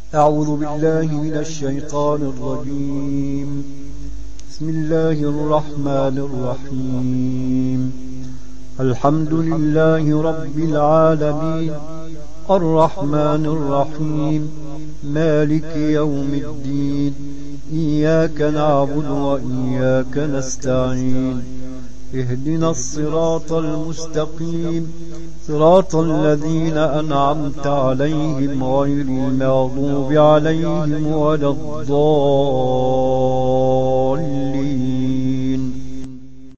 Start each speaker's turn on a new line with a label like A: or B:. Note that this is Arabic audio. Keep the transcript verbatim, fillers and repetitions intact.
A: أعوذ بالله من الشيطان الرجيم. بسم الله الرحمن الرحيم. الحمد لله رب العالمين، الرحمن الرحيم، مالك يوم الدين، إياك نعبد وإياك نستعين، اهدنا الصراط المستقيم، صراط الذين أنعمت عليهم غير المغضوب عليهم ولا الضالين.